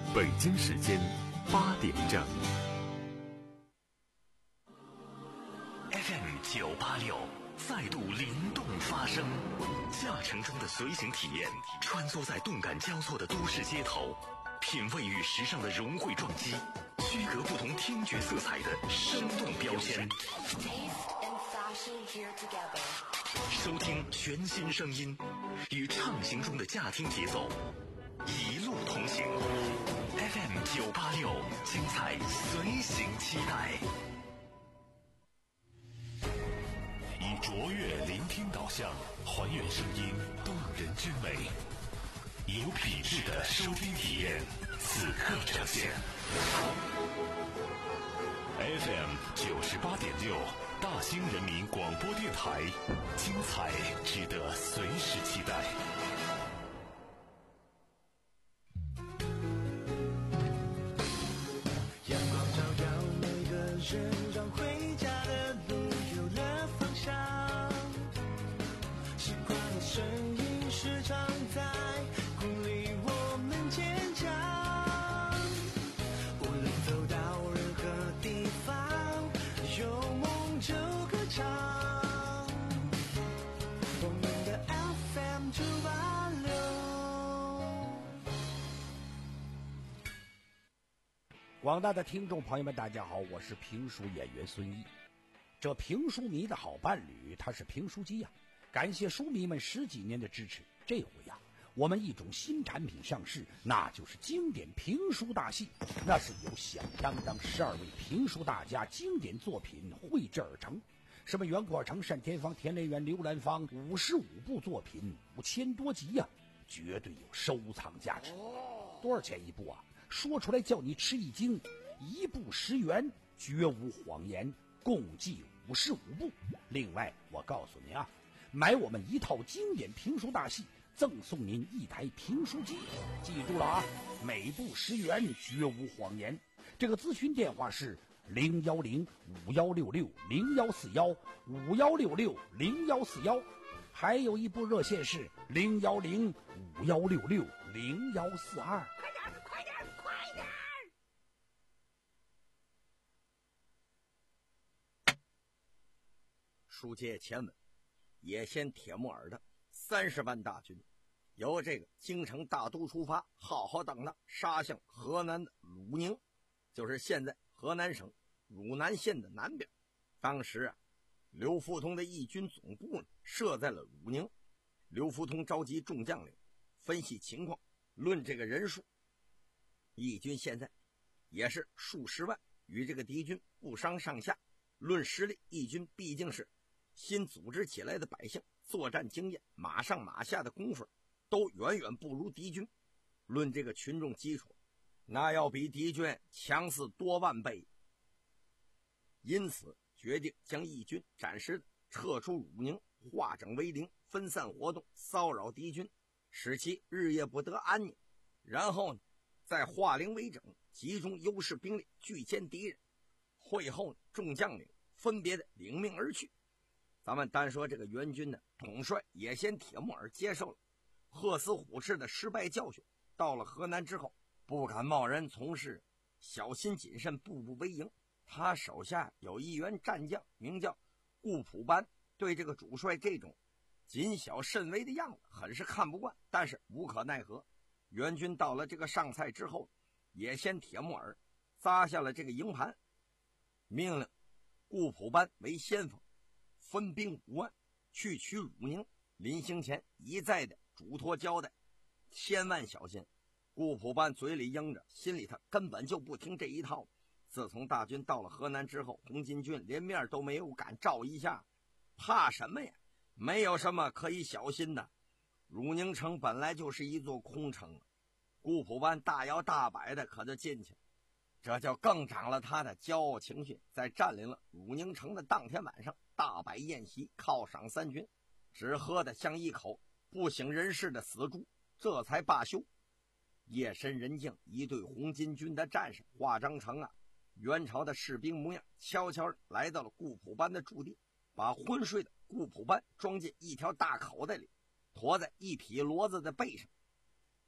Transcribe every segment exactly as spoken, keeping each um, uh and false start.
北京时间八点整。 F M 九八六再度灵动发声，驾乘中的随行体验，穿梭在动感交错的都市街头，品味与时尚的融汇撞击，区隔不同听觉色彩的生动标签。收听全新声音，与畅行中的驾听节奏，一路同行。F M 九八六，精彩随行期待。以卓越聆听导向，还原声音动人之美，以有品质的收听体验，此刻呈现。F M 九十八点六，大兴人民广播电台，精彩值得随时期待。 阳光照耀每个人，让回家的路有了方向。习惯的声音时常在鼓励我们坚强。无论走到任何地方，有梦就歌唱。我们的 F M 九八六。 广大的听众朋友们，大家好，我是评书演员孙一。这评书迷的好伴侣，他是评书机呀、啊。感谢书迷们十几年的支持，这回呀、啊，我们一种新产品上市，那就是经典评书大戏。那是由响当当十二位评书大家经典作品绘制而成，什么袁阔成、单田芳、田连元、刘兰芳，五十五部作品，五千多集呀、啊，绝对有收藏价值。多少钱一部啊？说出来叫你吃一惊，一部十元，绝无谎言，共计五十五部。另外我告诉您啊，买我们一套经典评书大戏，赠送您一台评书机。记住了啊，每部十元，绝无谎言。这个咨询电话是零幺零五幺六六零幺四幺五幺六六零幺四幺，还有一部热线是零幺零五幺六六零幺四二。 快点快点！ 书接前文，野先铁木儿的三十万大军由这个京城大都出发，浩浩荡荡杀向河南的鲁宁，就是现在河南省汝南县的南边。当时啊，刘福通的义军总部呢设在了汝宁。刘福通召集众将领分析情况，论这个人数，义军现在也是数十万，与这个敌军不相上下。论实力，义军毕竟是新组织起来的百姓，作战经验、马上马下的功夫都远远不如敌军。论这个群众基础，那要比敌军强势多万倍。因此决定将义军暂时撤出汝宁，化整为零，分散活动，骚扰敌军，使其日夜不得安宁。然后呢，再化零为整，集中优势兵力，拒歼敌人。会后众将领分别的领命而去。咱们单说这个援军的统帅野先铁木儿接受了贺死虎式的失败教训，到了河南之后，不敢贸然从事，小心谨慎，步步为营。他手下有一员战将名叫顾普班，对这个主帅这种谨小慎微的样子很是看不惯，但是无可奈何。援军到了这个上蔡之后，野先铁木儿扎下了这个营盘，命令顾普班为先锋，分兵五万去取汝宁。临行前一再的嘱托交代，千万小心。顾普班嘴里应着，心里他根本就不听这一套。自从大军到了河南之后，红巾军连面都没有敢照一下，怕什么呀？没有什么可以小心的。汝宁城本来就是一座空城，顾普班大摇大摆的可就进去，这就更长了他的骄傲情绪。在占领了汝宁城的当天晚上，大摆宴席，犒赏三军，只喝得像一口不省人事的死猪，这才罢休。夜深人静，一队红巾军的战士化妆成啊元朝的士兵模样，悄悄来到了顾普班的驻地，把昏睡的顾普班装进一条大口袋里，驮在一匹骡子的背上。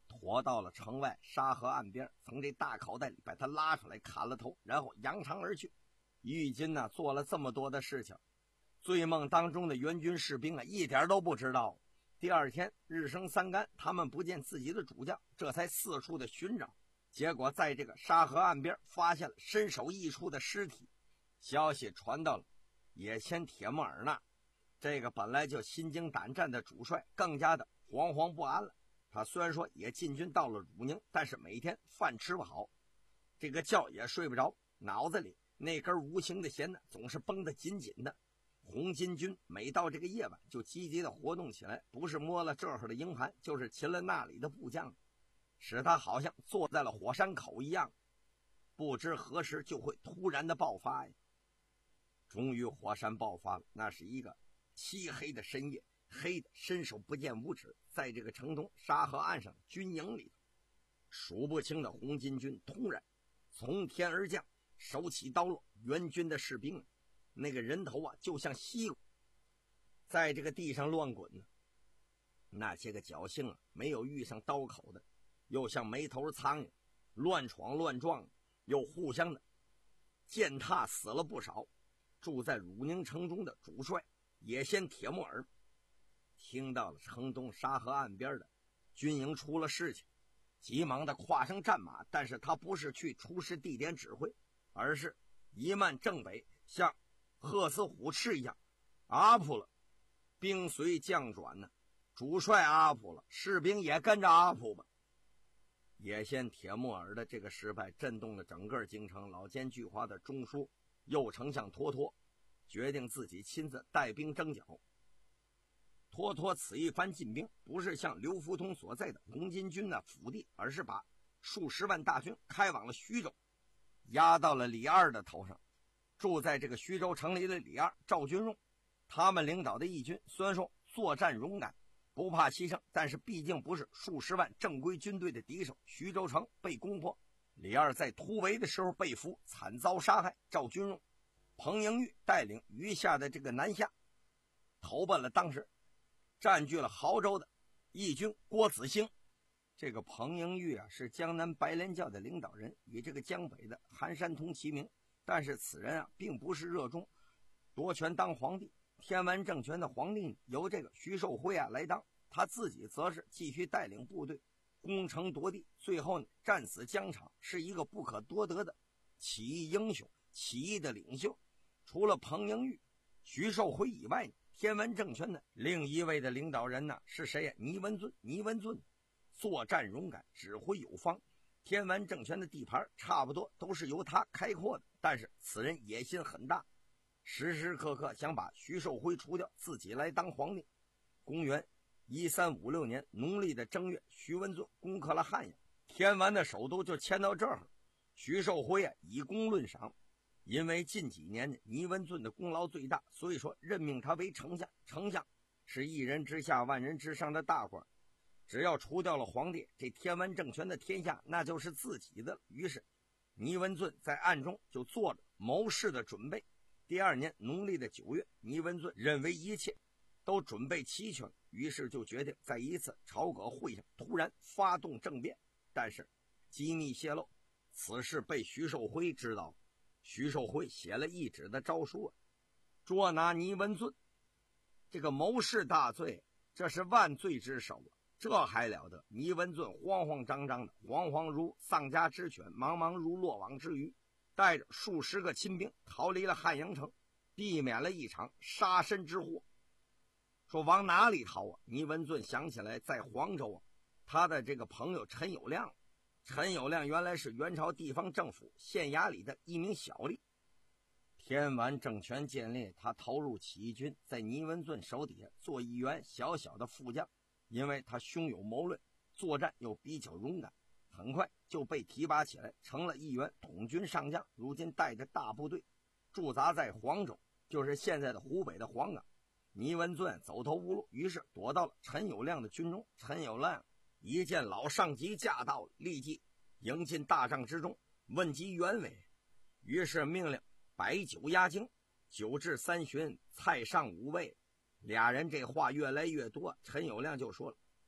拖到了城外沙河岸边，从这大口袋里把他拉出来，砍了头，然后扬长而去。玉金呢、啊、做了这么多的事情，醉梦当中的援军士兵啊一点都不知道。第二天日升三竿，他们不见自己的主将，这才四处的寻找，结果在这个沙河岸边发现了身首异处的尸体。消息传到了野前铁木儿那，这个本来就心惊胆战的主帅更加的惶惶不安了。他虽然说也进军到了汝宁，但是每天饭吃不好，这个觉也睡不着，脑子里那根无形的弦呢总是绷得紧紧的。红巾军每到这个夜晚就积极的活动起来，不是摸了这儿的营盘，就是擒了那里的部将，使他好像坐在了火山口一样，不知何时就会突然的爆发呀。终于火山爆发了，那是一个漆黑的深夜，黑的伸手不见五指。在这个城东沙河岸上军营里头，数不清的红巾军突然从天而降，手起刀落，援军的士兵那个人头啊就像西瓜在这个地上乱滚呢。那些个侥幸啊没有遇上刀口的，又像没头苍蝇乱闯乱撞，又互相的践踏，死了不少。住在汝宁城中的主帅野先铁木儿听到了城东沙河岸边的军营出了事情，急忙的跨上战马，但是他不是去出事地点指挥，而是一漫正北，像鹤死虎翅一样阿普了。兵随将转呢，主帅阿普了，士兵也跟着阿普吧。野先铁木儿的这个失败震动了整个京城，老奸巨猾的中书右丞相托托决定自己亲自带兵征剿。托托此一番进兵，不是向刘福通所在的红巾军的府地，而是把数十万大军开往了徐州，压到了李二的头上。住在这个徐州城里的李二、赵君荣，他们领导的义军虽然说作战勇敢，不怕牺牲，但是毕竟不是数十万正规军队的敌手。徐州城被攻破，李二在突围的时候被俘，惨遭杀害。赵君荣、彭英玉带领余下的这个南下，投奔了当时占据了亳州的义军郭子兴。这个彭英玉啊，是江南白莲教的领导人，与这个江北的韩山童齐名。但是此人啊，并不是热衷夺权当皇帝。天完政权的皇帝由这个徐寿辉啊来当，他自己则是继续带领部队攻城夺地，最后呢战死疆场，是一个不可多得的起义英雄、起义的领袖。除了彭英玉、徐寿辉以外呢，天完政权的另一位的领导人呢是谁呀？倪文俊。倪文俊作战勇敢，指挥有方，天完政权的地盘差不多都是由他开阔的。但是此人野心很大，时时刻刻想把徐寿辉除掉，自己来当皇帝。公元一三五六年农历的正月，徐文俊攻克了汉阳，天完的首都就迁到这儿。徐寿辉啊以功论赏，因为近几年倪文俊的功劳最大，所以说任命他为丞相。丞相是一人之下万人之上的大官，只要除掉了皇帝，这天完政权的天下那就是自己的了。于是倪文俊在暗中就做着谋事的准备。第二年农历的九月，倪文俊认为一切都准备齐全，于是就决定在一次朝阁会上突然发动政变。但是机密泄露，此事被徐寿辉知道。徐寿辉写了一纸的诏书，捉拿倪文俊这个谋事大罪，这是万罪之首啊！这还了得！倪文俊慌慌张张的，惶惶如丧家之犬，茫茫如落网之鱼，带着数十个亲兵逃离了汉阳城，避免了一场杀身之祸。说往哪里逃啊？倪文俊想起来在黄州啊，他的这个朋友陈友谅，陈友谅原来是元朝地方政府县衙里的一名小吏。天完政权建立，他投入起义军，在倪文俊手底下做一员小小的副将。因为他胸有谋略，作战又比较勇敢，很快就被提拔起来，成了一员统军上将。如今带着大部队驻扎在黄州，就是现在的湖北的黄冈。倪文俊走投无路，于是躲到了陈友谅的军中。陈友谅一见老上级驾到，立即迎进大帐之中，问及原委，于是命令摆酒压惊，酒至三巡，菜上五味。俩人这话越来越多，陈友谅就说了：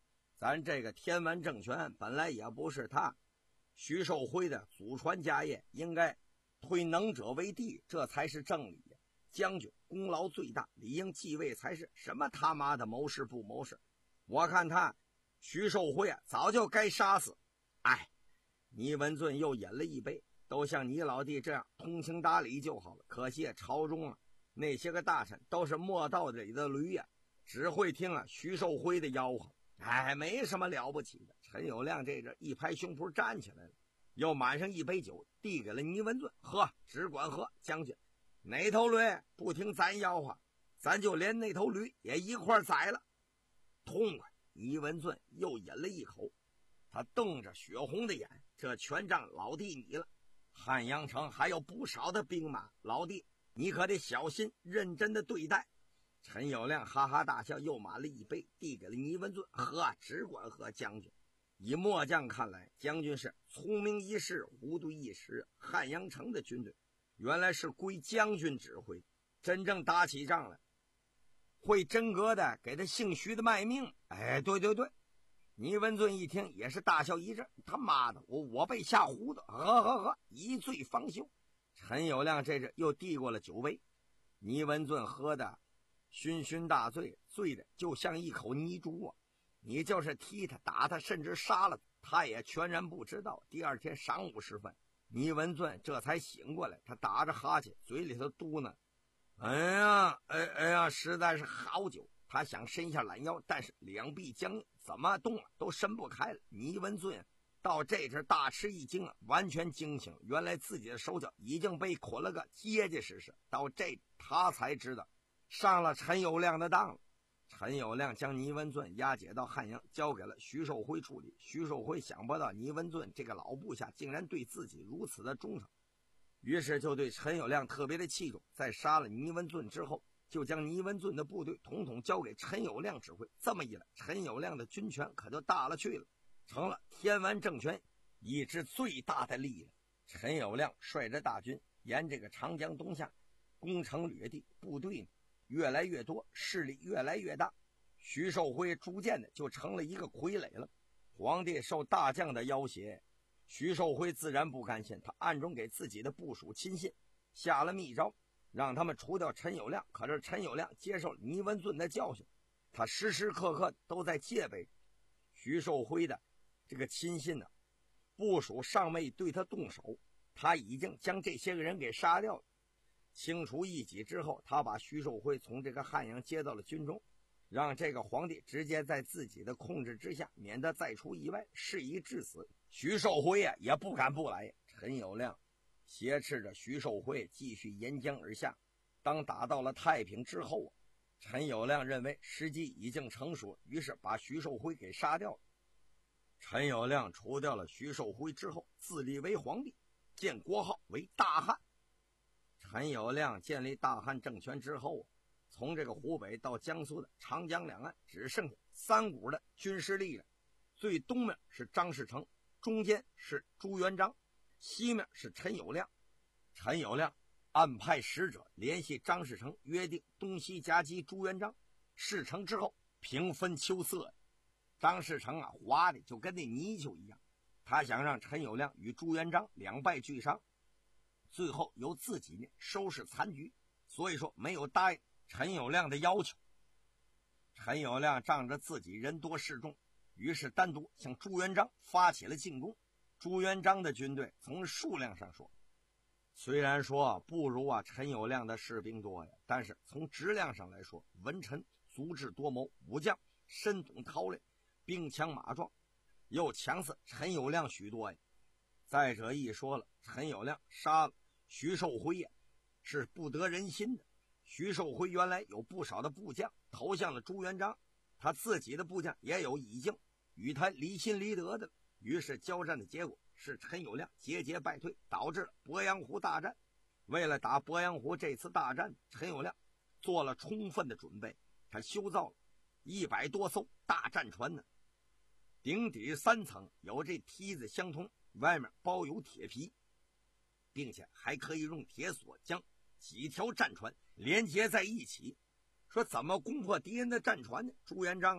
咱这个天完政权本来也不是他徐寿辉的祖传家业，应该推能者为帝，这才是正理呀。将军功劳最大，理应继位才是，什么他妈的谋事不谋事？我看他徐寿辉啊，早就该杀死。哎，倪文俊又饮了一杯，都像你老弟这样通情达理就好了。可惜朝中啊，那些个大臣都是磨道里的驴呀、啊，只会听啊徐寿辉的吆喝。哎，没什么了不起的。陈友谅这阵一拍胸脯站起来了，又满上一杯酒，递给了倪文俊，喝，只管喝。将军，哪头驴不听咱吆喝，咱就连那头驴也一块宰了。痛快！倪文俊又饮了一口，他瞪着血红的眼，这全仗老弟你了。汉阳城还有不少的兵马，老弟你可得小心认真的对待。陈友谅哈哈大笑，又满了一杯，递给了倪文俊，喝，只管喝。将军，以末将看来，将军是聪明一世，糊涂一时。汉阳城的军队原来是归将军指挥，真正打起仗来，会真格的给他姓徐的卖命。哎，对对对。倪文俊一听也是大笑一阵，他妈的，我我被吓糊涂，呵呵呵，一醉方休。陈友谅这阵又递过了酒杯，倪文俊喝的醺醺大醉，醉的就像一口泥珠啊！你就是踢他、打他，甚至杀了他，他也全然不知道。第二天晌午时分，倪文俊这才醒过来，他打着哈欠，嘴里头嘟囔：“哎呀，哎哎呀，实在是好酒。”他想伸下懒腰，但是两臂僵硬，怎么动了都伸不开了。倪文俊到这阵大吃一惊啊，完全惊醒了，原来自己的手脚已经被捆了个结结实实。到这他才知道上了陈友谅的当了。陈友谅将倪文俊押解到汉阳，交给了徐寿辉处理。徐寿辉想不到倪文俊这个老部下竟然对自己如此的忠诚，于是就对陈友谅特别的器重。在杀了倪文俊之后，就将倪文俊的部队统统交给陈友谅指挥。这么一来，陈友谅的军权可就大了去了，成了天完政权一支最大的力量。陈友谅率着大军沿这个长江东下，攻城掠地，部队越来越多，势力越来越大。徐寿辉逐渐的就成了一个傀儡了。皇帝受大将的要挟，徐寿辉自然不甘心，他暗中给自己的部属亲信下了密诏，让他们除掉陈友谅。可是陈友谅接受倪文俊的教训，他时时刻刻都在戒备徐寿辉的这个亲信呢。部属尚未对他动手，他已经将这些个人给杀掉了。清除异己之后，他把徐寿辉从这个汉阳接到了军中，让这个皇帝直接在自己的控制之下，免得再出意外。事已至此，徐寿辉啊也不敢不来。陈友谅挟持着徐寿辉继续沿江而下。当打到了太平之后啊，陈友谅认为时机已经成熟，于是把徐寿辉给杀掉了。陈友谅除掉了徐寿辉之后，自立为皇帝，建国号为大汉。陈友谅建立大汉政权之后啊，从这个湖北到江苏的长江两岸只剩下三股的军事力量，最东面是张士诚，中间是朱元璋，西面是陈友谅。陈友谅暗派使者联系张士诚，约定东西夹击朱元璋。事成之后平分秋色，张士诚啊滑的就跟那泥鳅一样，他想让陈友谅与朱元璋两败俱伤，最后由自己呢收拾残局，所以说没有答应陈友谅的要求。陈友谅仗着自己人多势众，于是单独向朱元璋发起了进攻。朱元璋的军队从数量上说，虽然说不如啊陈友谅的士兵多呀，但是从质量上来说，文臣足智多谋，武将深懂韬略，兵强马壮，又强似陈友谅许多呀。再者一说了，陈友谅杀了徐寿辉呀，是不得人心的。徐寿辉原来有不少的部将投向了朱元璋，他自己的部将也有已经与他离心离德的，于是交战的结果是陈友谅节节败退，导致了鄱阳湖大战。为了打鄱阳湖这次大战，陈友谅做了充分的准备，他修造了一百多艘大战船呢，顶底三层有这梯子相通，外面包有铁皮，并且还可以用铁索将几条战船连接在一起。说怎么攻破敌人的战船呢？朱元璋啊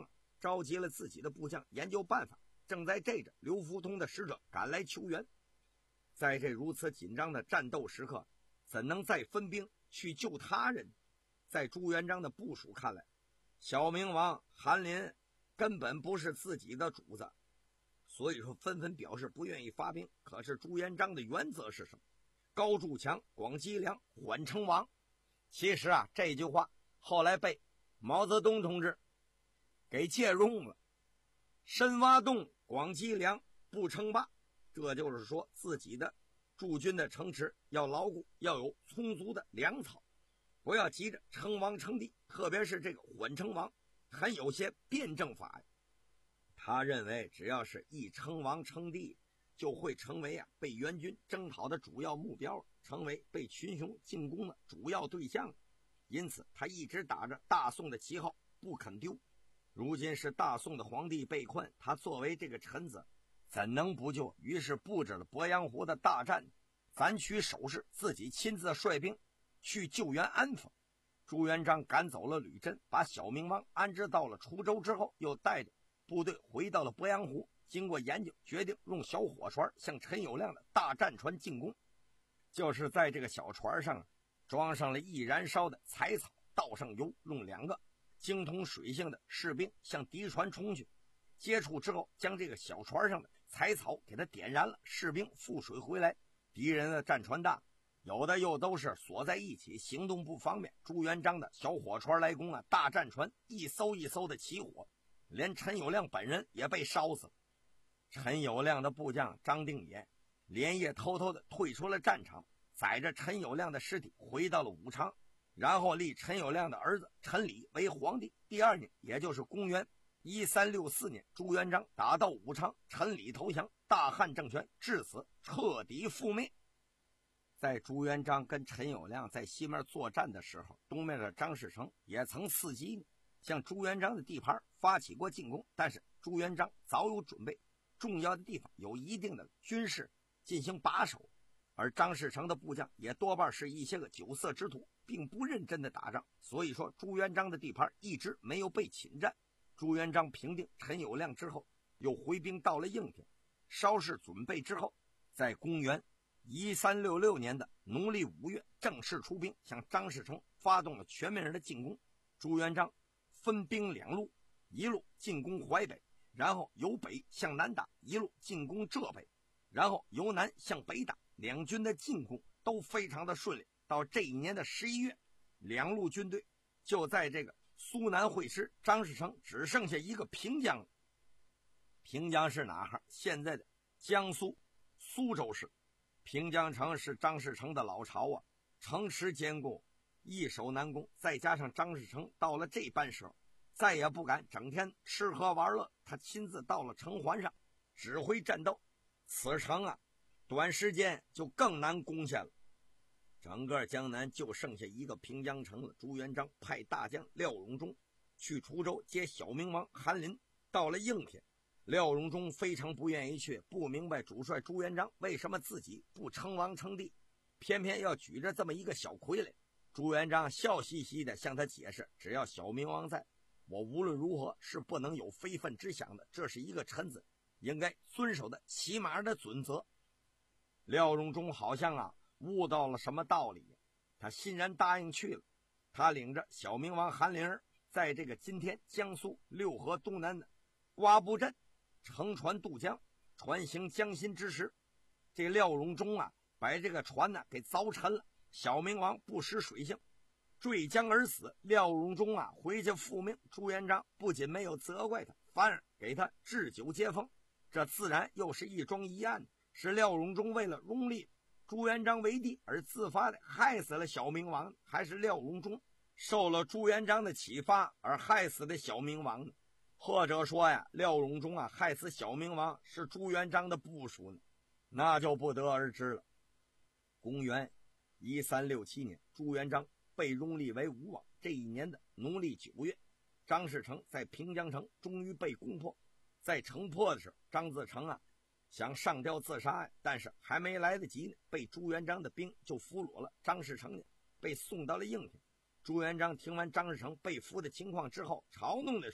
召集了自己的部将研究办法，正在这着刘福通的使者赶来求援。在这如此紧张的战斗时刻，怎能再分兵去救他人？在朱元璋的部署看来，小明王韩林根本不是自己的主子，所以说纷纷表示不愿意发兵。可是朱元璋的原则是什么？高筑墙，广积粮，缓称王。其实啊，这句话后来被毛泽东同志给借用了，深挖洞，广积粮，不称霸。这就是说自己的驻军的城池要牢固，要有充足的粮草，不要急着称王称帝。特别是这个缓称王很有些辩证法呀。他认为只要是一称王称帝，就会成为啊被元军征讨的主要目标，成为被群雄进攻的主要对象。因此他一直打着大宋的旗号不肯丢。如今是大宋的皇帝被困，他作为这个臣子怎能不救？于是布置了鄱阳湖的大战，咱取守势，自己亲自率兵去救援安抚。朱元璋赶走了吕震，把小明王安置到了滁州之后，又带着部队回到了鄱阳湖。经过研究，决定用小火船向陈友谅的大战船进攻。就是在这个小船上装上了易燃烧的柴草，倒上油，用两个精通水性的士兵向敌船冲去。接触之后，将这个小船上的柴草给它点燃了，士兵覆水回来。敌人的战船大，有的又都是锁在一起，行动不方便。朱元璋的小火船来攻啊，大战船一艘一艘的起火，连陈友谅本人也被烧死了。陈友谅的部将张定野连夜偷偷的退出了战场，载着陈友谅的尸体回到了武昌，然后立陈友谅的儿子陈理为皇帝。第二年，也就是公元一三六四年，朱元璋打到武昌，陈理投降，大汉政权至此彻底覆灭。在朱元璋跟陈友谅在西面作战的时候，东面的张士诚也曾伺机向朱元璋的地盘发起过进攻，但是朱元璋早有准备，重要的地方有一定的军事进行把守，而张士诚的部将也多半是一些个酒色之徒，并不认真的打仗。所以说朱元璋的地盘一直没有被侵占。朱元璋平定陈友谅之后，又回兵到了应天，稍事准备之后，在公元一三六六年的农历五月正式出兵，向张士诚发动了全面的进攻。朱元璋分兵两路，一路进攻淮北，然后由北向南打，一路进攻浙北，然后由南向北打。两军的进攻都非常的顺利。到这一年的十一月，两路军队就在这个苏南会师，张士诚只剩下一个平江。平江是哪哈？现在的江苏苏州市。平江城是张士诚的老巢啊，城池坚固，易守难攻。再加上张士诚到了这般时候，再也不敢整天吃喝玩乐，他亲自到了城环上指挥战斗。此城啊，短时间就更难攻下了。整个江南就剩下一个平江城了。朱元璋派大将廖荣忠去滁州接小明王韩林。到了应天，廖荣忠非常不愿意去，不明白主帅朱元璋为什么自己不称王称帝，偏偏要举着这么一个小傀儡。朱元璋笑嘻嘻地向他解释，只要小明王在，我无论如何是不能有非分之想的，这是一个臣子应该遵守的起码的准则。廖荣忠好像啊悟到了什么道理，他欣然答应去了。他领着小明王韩林儿，在这个今天江苏六合东南的瓜埠镇乘船渡江，船行江心之时，这廖荣忠啊把这个船呢给凿沉了，小明王不识水性，坠江而死。廖荣忠啊回去复命，朱元璋不仅没有责怪他，反而给他置酒接风，这自然又是一桩疑案，是廖荣忠为了拥立朱元璋为帝而自发的害死了小明王，还是廖荣忠受了朱元璋的启发而害死的小明王呢？或者说呀，廖荣忠啊害死小明王是朱元璋的部署呢？那就不得而知了。公元一三六七年，朱元璋被拥立为吴王。这一年的农历九月，张士诚在平江城终于被攻破。在城破的时候，张自成啊想上吊自杀呀，但是还没来得及呢，被朱元璋的兵就俘虏了。张士诚呢被送到了应天。朱元璋听完张士诚被俘的情况之后，嘲弄地说道：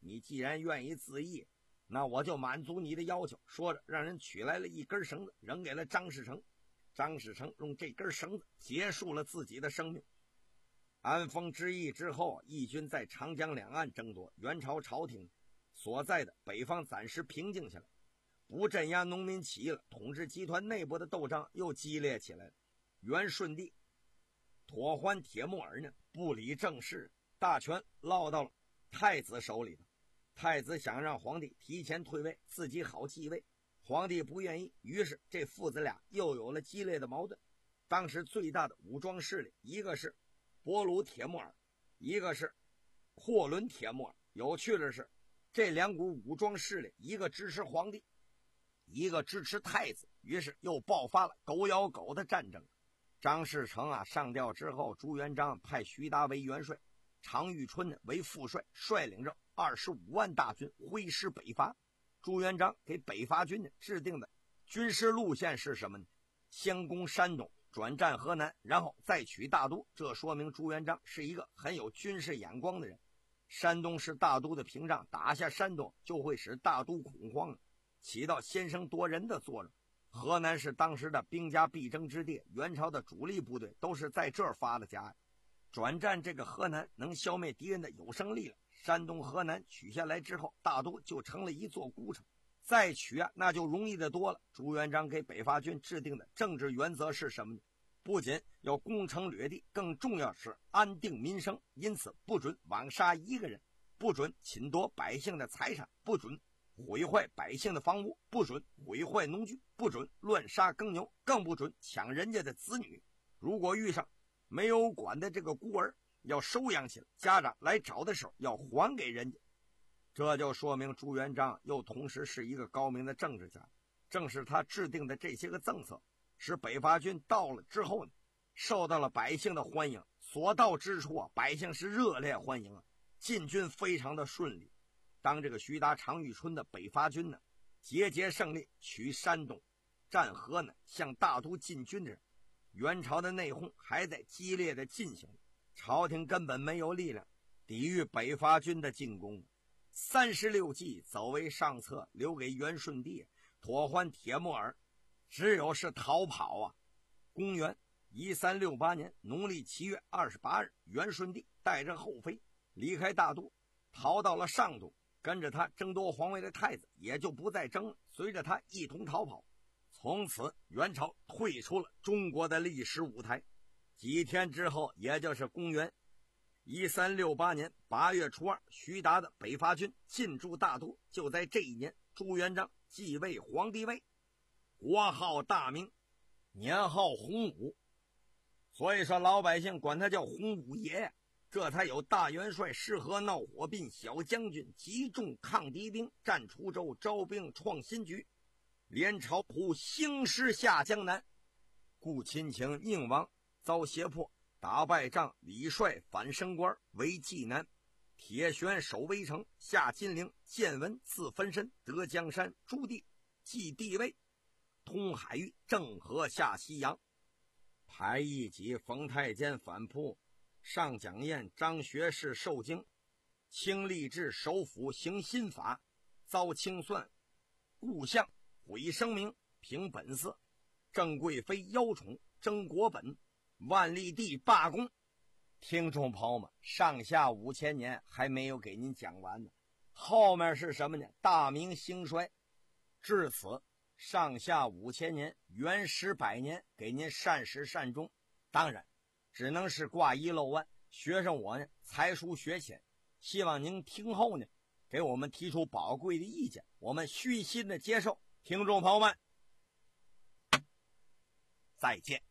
你既然愿意自缢，那我就满足你的要求。说着，让人取来了一根绳子，扔给了张士诚。张士诚用这根绳子结束了自己的生命。安丰之役之后，义军在长江两岸争夺，元朝朝廷所在的北方暂时平静下来，不镇压农民起义了，统治集团内部的斗争又激烈起来了。元顺帝妥欢铁木儿呢，不理政事，大权落到了太子手里头。太子想让皇帝提前退位，自己好继位，皇帝不愿意，于是这父子俩又有了激烈的矛盾。当时最大的武装势力，一个是博鲁铁木儿，一个是霍伦铁木儿。有趣的是，这两股武装势力，一个支持皇帝，一个支持太子，于是又爆发了狗咬狗的战争。张士诚啊上吊之后，朱元璋派徐达为元帅，常遇春为副帅，率领着二十五万大军挥师北伐。朱元璋给北伐军制定的军事路线是什么呢？先攻山东，转战河南，然后再取大都。这说明朱元璋是一个很有军事眼光的人。山东是大都的屏障，打下山东就会使大都恐慌，起到先声夺人的作用。河南是当时的兵家必争之地，元朝的主力部队都是在这儿发的家。转战这个河南能消灭敌人的有生力量，山东河南取下来之后，大都就成了一座孤城，再取啊那就容易的多了。朱元璋给北伐军制定的政治原则是什么呢？不仅要攻城掠地，更重要是安定民生，因此不准枉杀一个人，不准侵夺百姓的财产，不准毁坏百姓的房屋，不准毁坏农具，不准乱杀耕牛，更不准抢人家的子女。如果遇上没有管的这个孤儿，要收养起来，家长来找的时候要还给人家。这就说明朱元璋又同时是一个高明的政治家。正是他制定的这些个政策，使北伐军到了之后呢，受到了百姓的欢迎。所到之处啊，百姓是热烈欢迎啊，进军非常的顺利。当这个徐达、常遇春的北伐军呢节节胜利，取山东、占河南，向大都进军的人，元朝的内讧还在激烈的进行，朝廷根本没有力量抵御北伐军的进攻。三十六计走为上策，留给元顺帝妥欢铁木儿只有是逃跑啊。公元一三六八年农历七月二十八日，元顺帝带着后妃离开大都，逃到了上都，跟着他争夺皇位的太子也就不再争了，随着他一同逃跑。从此元朝退出了中国的历史舞台。几天之后，也就是公元一三六八年八月初二，徐达的北伐军进驻大都。就在这一年，朱元璋继位皇帝位，国号大明，年号洪武，所以说老百姓管他叫洪武爷。这才有大元帅适合闹火并，小将军集中抗敌兵，战滁州，招兵创新局，连朝普兴师下江南。顾亲情宁王遭胁迫，打败仗，李帅反升官为济南，铁旋守围城，下金陵，建文自分身，得江山，朱棣继帝位，通海域，郑和下西洋。排义己冯太监反扑，上蒋彦、张学士受惊，清吏治首府行新法，遭清算，故相毁声名，平本色，郑贵妃邀宠，征国本，万历帝罢工。听众朋友们，上下五千年还没有给您讲完呢，后面是什么呢？大明兴衰。至此上下五千年，元时百年，给您善始善终。当然只能是挂一漏万，学生我呢才疏学浅，希望您听后呢给我们提出宝贵的意见，我们虚心的接受。听众朋友们，再见。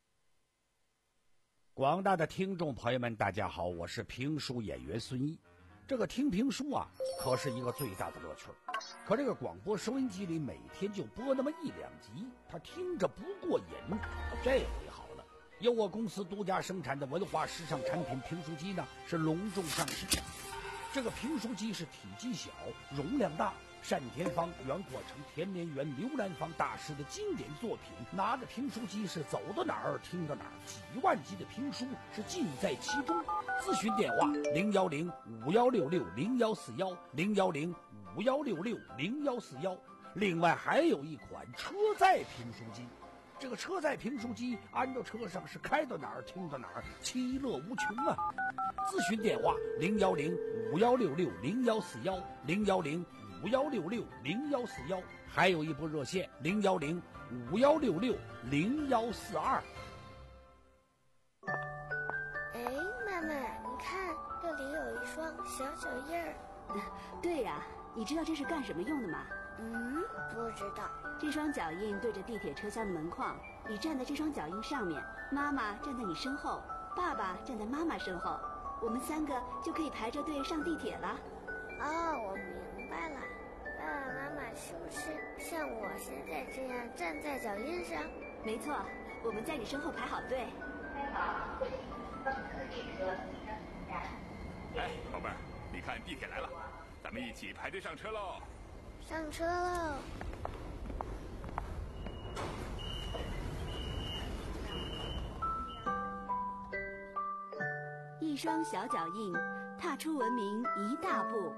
广大的听众朋友们，大家好，我是评书演员孙一。这个听评书啊，可是一个最大的乐趣。可这个广播收音机里每天就播那么一两集，他听着不过瘾。这回好了，由我公司独家生产的文化时尚产品评书机呢，是隆重上市。这个评书机是体积小、容量大， 单田芳、袁阔成、田连元、刘兰芳大师的经典作品，拿着评书机是走到哪儿听到哪儿，几万集的评书是尽在其中。咨询电话零幺零五幺六六零幺四幺零幺零五幺六六零幺四幺。另外还有一款车载评书机，这个车载评书机安到车上是开到哪儿听到哪儿，其乐无穷啊！咨询电话零幺零五幺六六零幺四幺零幺零五幺六六零幺四幺，还有一部热线零幺零五幺六六零幺四二。 哎，妈妈，你看这里有一双小脚印儿。 对呀、啊，你知道这是干什么用的吗？ 嗯，不知道。 这双脚印对着地铁车厢的门框，你站在这双脚印上面，妈妈站在你身后，爸爸站在妈妈身后，我们三个就可以排着队上地铁了。 哦，我明白了。爸爸妈妈是不是像我现在这样站在脚印上？ 没错，我们在你身后排好队。 哎，宝贝儿，你看地铁来了，咱们一起排队上车喽！ 上车喽！ 一双小脚印，踏出文明一大步。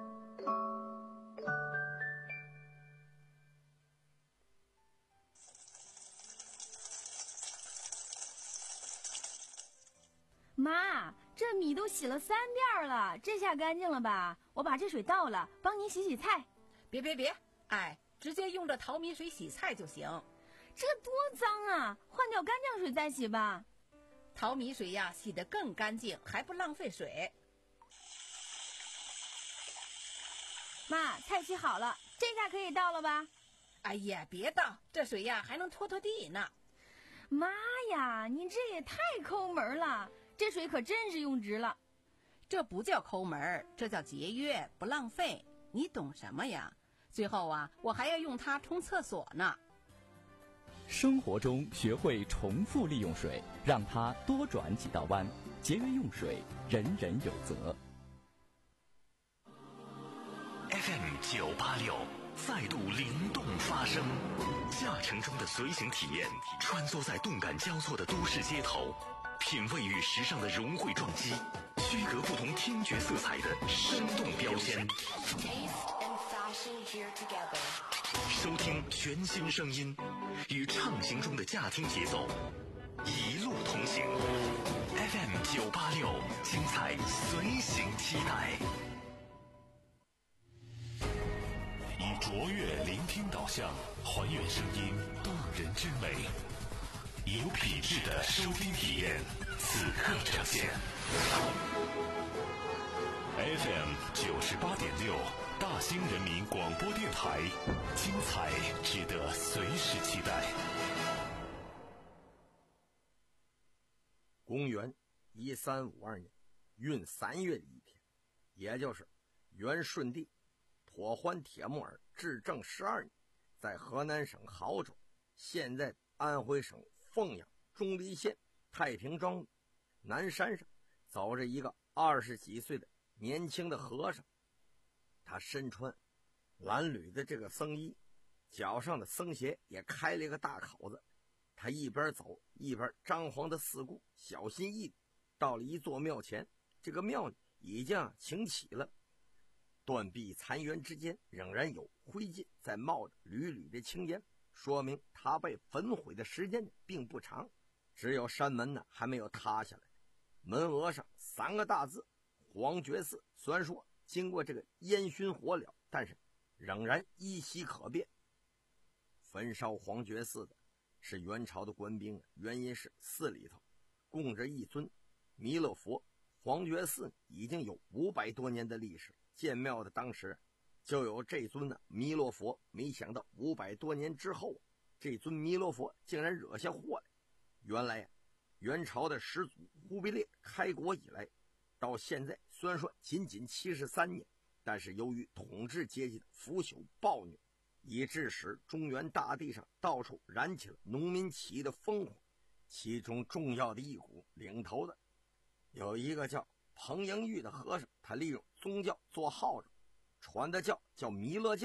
妈，这米都洗了三遍了，这下干净了吧？我把这水倒了，帮您洗洗菜。 别别别，哎，直接用这淘米水洗菜就行。 这多脏啊，换掉干净水再洗吧。 淘米水呀，洗得更干净，还不浪费水。 妈，菜洗好了，这下可以倒了吧？ 哎呀，别倒，这水呀还能拖拖地呢。 妈呀，你这也太抠门了，这水可真是用值了。 这不叫抠门，这叫节约，不浪费。你懂什么呀？最后啊，我还要用它冲厕所呢。 生活中学会重复利用水，让它多转几道弯，节约用水，人人有责。 F M 九八六再度灵动发声，驾乘中的随行体验，穿梭在动感交错的都市街头，品味与时尚的融汇撞击，区隔不同听觉色彩的生动标签。收听全新声音，与畅行中的驾听节奏，一路同行。F M 九八六，精彩随行期待。以卓越聆听导向，还原声音动人之美，有品质的收听体验，此刻呈现。F M 九十八点六，大兴人民广播电台，精彩值得随时期待。 公元一三五二年闰三月的一天，也就是元顺帝妥欢铁木儿至正十二年，在河南省亳州（现在安徽省凤阳钟离县太平庄南山上）走着一个二十几岁的年轻的和尚。他身穿蓝缕的这个僧衣，脚上的僧鞋也开了一个大口子。他一边走一边张皇的四顾，小心翼翼到了一座庙前。这个庙已经清起了，断壁残垣之间仍然有灰烬在冒着缕缕的青烟，说明它被焚毁的时间并不长。只有山门呢还没有塌下来，门额上三个大字黄觉寺，虽然说经过这个烟熏火燎，但是仍然依稀可辨。焚烧黄觉寺的是元朝的官兵，原因是寺里头供着一尊弥勒佛。黄觉寺已经有五百多年的历史，建庙的当时就有这尊呢弥勒佛，没想到五百多年之后，这尊弥勒佛竟然惹下祸来。原来呀、啊，元朝的始祖忽必烈开国以来到现在，虽然说仅仅七十三年，但是由于统治阶级的腐朽暴虐，以致使中原大地上到处燃起了农民起义的烽火。其中重要的一股领头的有一个叫彭英玉的和尚，他利用宗教做号召，传的教叫弥勒教，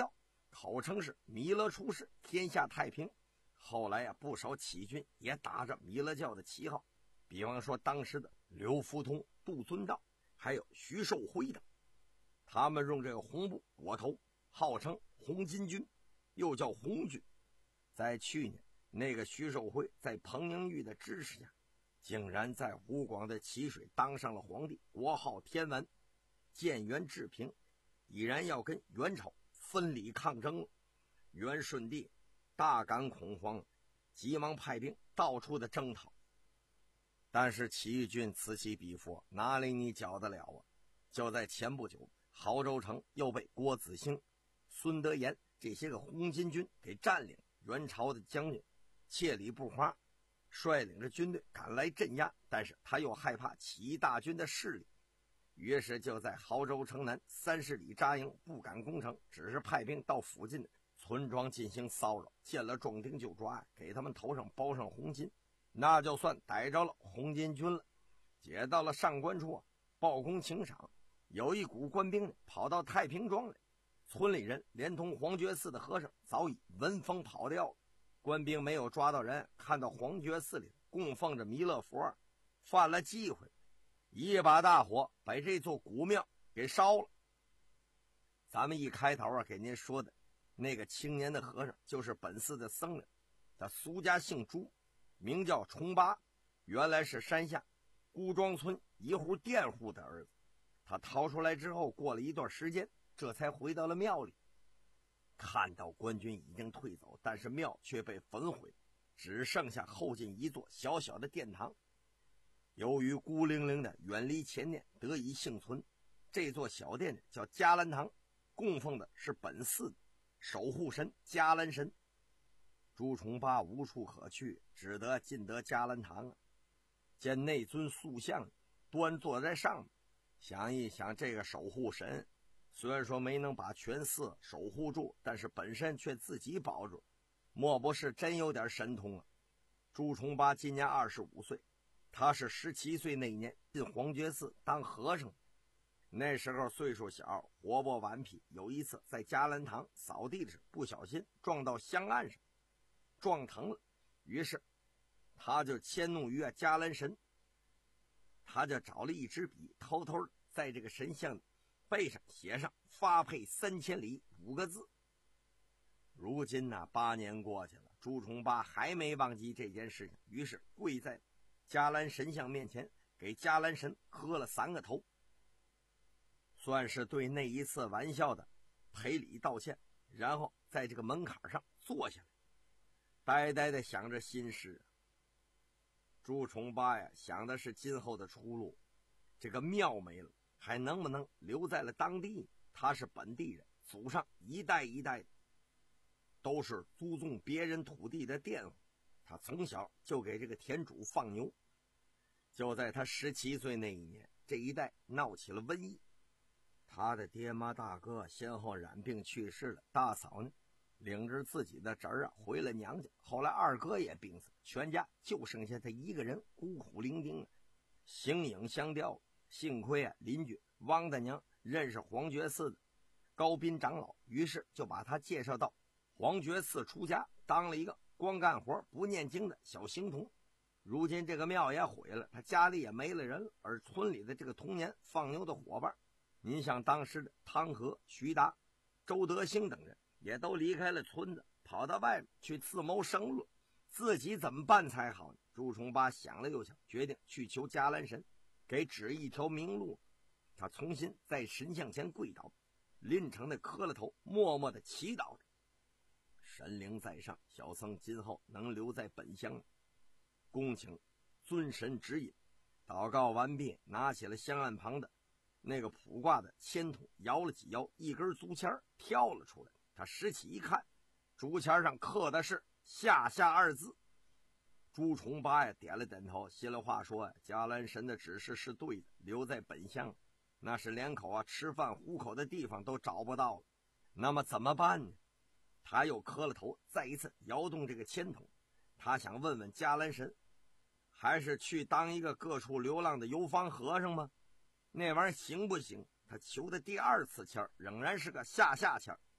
口称是弥勒出世，天下太平。后来呀、啊，不少起军也打着弥勒教的旗号，比方说当时的刘福通、杜遵道，还有徐寿辉等。他们用这个红布裹头，号称红巾军，又叫红军。在去年，那个徐寿辉在彭英玉的支持下，竟然在湖广的淇水当上了皇帝，国号天完。建元治平，已然要跟元朝分离抗争了。元顺帝大感恐慌，急忙派兵到处的征讨。但是起义军此起彼伏，哪里你搅得了啊？就在前不久，亳州城又被郭子兴、孙德言这些个红巾军给占领。元朝的将军切里布花率领着军队赶来镇压，但是他又害怕起义大军的势力，于是就在亳州城南三十里扎营，不敢攻城，只是派兵到附近的村庄进行骚扰，见了壮丁就抓，给他们头上包上红巾，那就算逮着了红巾军了。解到了上官处，报功请赏，有一股官兵跑到太平庄来，村里人连同黄觉寺的和尚早已闻风跑掉了。官兵没有抓到人，看到黄觉寺里供奉着弥勒佛，犯了忌讳，一把大火把这座古庙给烧了。咱们一开头啊给您说的那个青年的和尚，就是本寺的僧人，他俗家姓朱，名叫重八，原来是山下孤庄村一户佃户的儿子。他逃出来之后，过了一段时间，这才回到了庙里，看到官军已经退走，但是庙却被焚毁，只剩下后进一座小小的殿堂。由于孤零零的远离前殿，得以幸存。这座小殿叫迦兰堂，供奉的是本寺的守护神迦兰神。朱重八无处可去，只得进得迦兰堂啊，见那尊塑像端坐在上面，想一想，这个守护神虽然说没能把全寺守护住，但是本身却自己保住，莫不是真有点神通啊？朱重八今年二十五岁，他是十七岁那一年进黄觉寺当和尚，那时候岁数小，活泼顽皮。有一次在迦兰堂扫地时，不小心撞到香案上，撞疼了，于是他就迁怒于迦兰神，他就找了一支笔，偷偷在这个神像的背上写上发配三千里五个字。如今呢，八年过去了，朱重八还没忘记这件事情，于是跪在迦兰神像面前，给迦兰神磕了三个头，算是对那一次玩笑的赔礼道歉。然后在这个门槛上坐下来，呆呆的想着心事。朱重八呀，想的是今后的出路。这个庙没了，还能不能留在了当地？他是本地人，祖上一代一代都是租种别人土地的佃户，他从小就给这个田主放牛。就在他十七岁那一年，这一带闹起了瘟疫，他的爹妈大哥先后染病去世了，大嫂呢领着自己的侄儿啊回了娘家，后来二哥也病死，全家就剩下他一个人孤苦伶仃啊，形影相吊。幸亏啊邻居汪大娘认识黄觉寺的高斌长老，于是就把他介绍到黄觉寺出家，当了一个光干活不念经的小刑童。如今这个庙也毁了，他家里也没了人了，而村里的这个童年放牛的伙伴，您像当时的汤和、徐达、周德兴等人也都离开了村子，跑到外面去自谋生路，自己怎么办才好呢？朱重八想了又想，决定去求迦兰神给指一条明路。他重新在神像前跪倒，临成的磕了头，默默的祈祷着：神灵在上，小僧今后能留在本乡，恭请尊神指引。祷告完毕，拿起了香案旁的那个卜卦的签筒，摇了几摇，一根竹签跳了出来。他拾起一看，竹签上刻的是下下二字。朱重八呀点了点头，心里话说呀，迦兰神的指示是对的，留在本乡那是连口啊吃饭糊口的地方都找不到了，那么怎么办呢？他又磕了头，再一次摇动这个签筒，他想问问迦兰神，还是去当一个各处流浪的游方和尚吗？那玩意儿行不行？他求的第二次签仍然是个下下签。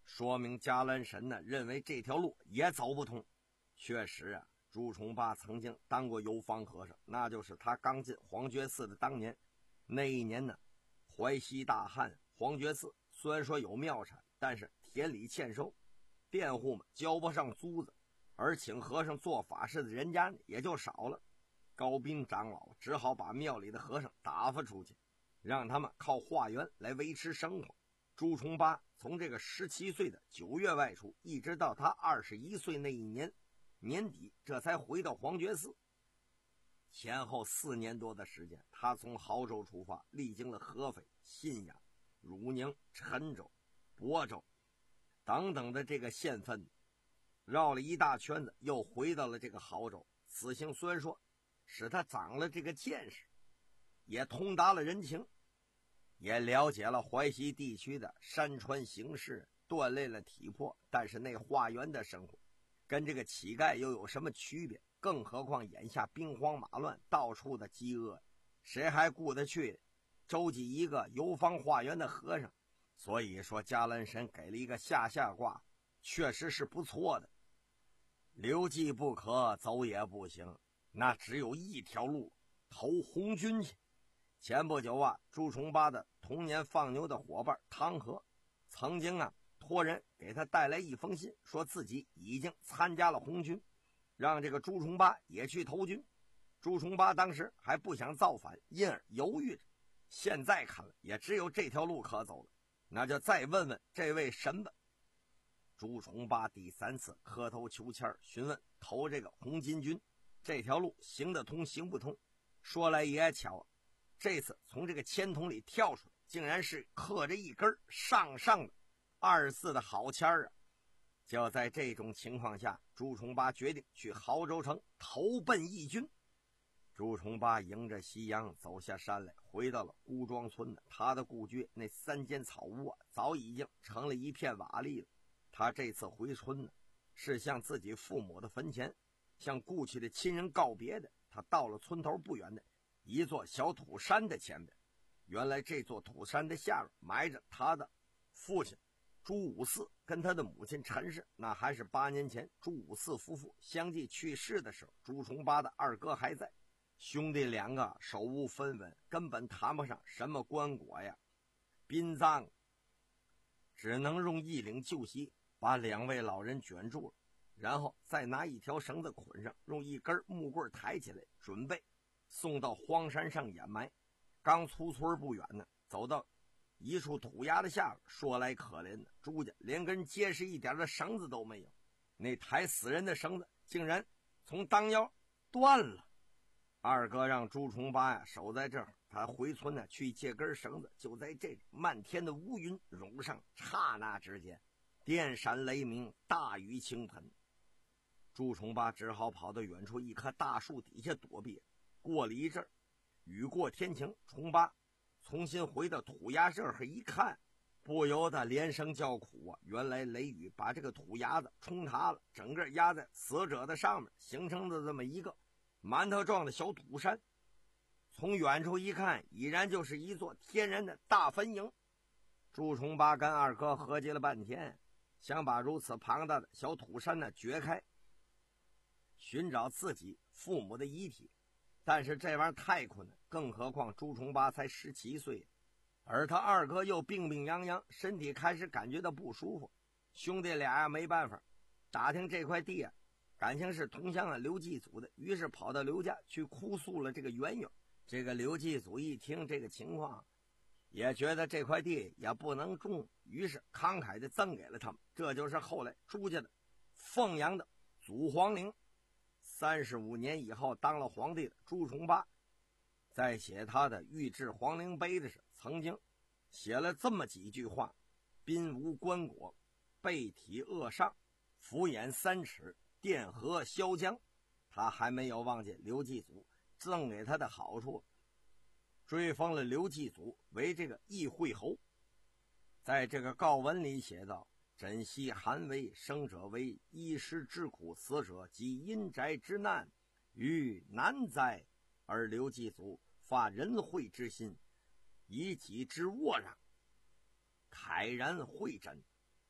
说明伽蓝神呢认为这条路也走不通。确实啊，朱重八曾经当过游方和尚，那就是他刚进黄觉寺的当年。那一年呢，淮西大旱，黄觉寺虽然说有庙产，但是田里欠收，佃户们交不上租子，而请和尚做法事的人家呢也就少了。高斌长老只好把庙里的和尚打发出去，让他们靠化缘来维持生活。朱重八从这个十七岁的九月外出，一直到他二十一岁那一年年底，这才回到黄觉寺。前后四年多的时间，他从亳州出发，历经了合肥、信阳、汝宁、陈州、亳州等等的这个县份，绕了一大圈子，又回到了这个亳州。此行虽然说使他长了这个见识，也通达了人情，也了解了淮西地区的山川形势，锻炼了体魄，但是那化缘的生活跟这个乞丐又有什么区别？更何况眼下兵荒马乱，到处的饥饿，谁还顾得去周济一个游方化缘的和尚？所以说伽蓝神给了一个下下卦，确实是不错的。留迹不可，走也不行，那只有一条路，投红军去。前不久啊，朱重八的童年放牛的伙伴汤和曾经啊托人给他带来一封信，说自己已经参加了红军，让这个朱重八也去投军。朱重八当时还不想造反，因而犹豫着。现在看来也只有这条路可走了，那就再问问这位神吧。朱重八第三次磕头求签，询问投这个红巾军这条路行得通行不通。说来也巧，这次从这个签筒里跳出来，竟然是刻着一根上上的二字的好签啊！就在这种情况下，朱重八决定去亳州城投奔义军。朱重八迎着夕阳走下山来，回到了孤庄村的他的故居。那三间草屋啊，早已经成了一片瓦砾了。他这次回村呢，是向自己父母的坟前，向故去的亲人告别的。他到了村头不远的一座小土山的前边，原来这座土山的下面埋着他的父亲朱五四跟他的母亲陈氏。那还是八年前朱五四夫妇相继去世的时候，朱重八的二哥还在。兄弟两个手无分文，根本谈不上什么棺椁呀、殡葬，只能用一领旧席把两位老人卷住了，然后再拿一条绳子捆上，用一根木棍抬起来，准备送到荒山上掩埋。刚出村不远呢，走到一处土崖的下边，说来可怜的，朱家连根结实一点的绳子都没有，那抬死人的绳子竟然从当腰断了。二哥让朱重八呀守在这儿，他回村呢去借根绳子。就在这漫天的乌云涌上，刹那之间电闪雷鸣，大雨倾盆。朱重八只好跑到远处一棵大树底下躲避。过了一阵，雨过天晴，重八重新回到土崖这儿一看，不由得连声叫苦啊！原来雷雨把这个土崖子冲塌了，整个压在死者的上面，形成的这么一个馒头状的小土山。从远处一看，已然就是一座天然的大坟茔。朱重八跟二哥合计了半天，想把如此庞大的小土山呢掘开，寻找自己父母的遗体，但是这玩意儿太困难，更何况朱重八才十七岁，而他二哥又病病殃殃，身体开始感觉到不舒服。兄弟俩呀没办法，打听这块地啊感情是同乡啊刘继祖的，于是跑到刘家去哭诉了这个缘由。这个刘继祖一听这个情况，也觉得这块地也不能种，于是慷慨的赠给了他们。这就是后来朱家的凤阳的祖皇陵。三十五年以后当了皇帝的朱重八，在写他的御制皇陵碑的时候，曾经写了这么几句话：宾无棺椁，背体恶上，俯眼三尺，电河萧江。他还没有忘记刘继祖赠给他的好处，追封了刘继祖为这个议会侯。在这个告文里写道：珍惜寒微，生者为衣食之苦，死者及阴宅之难，于难哉！而刘继祖发仁惠之心，以己之沃让，慨然惠真，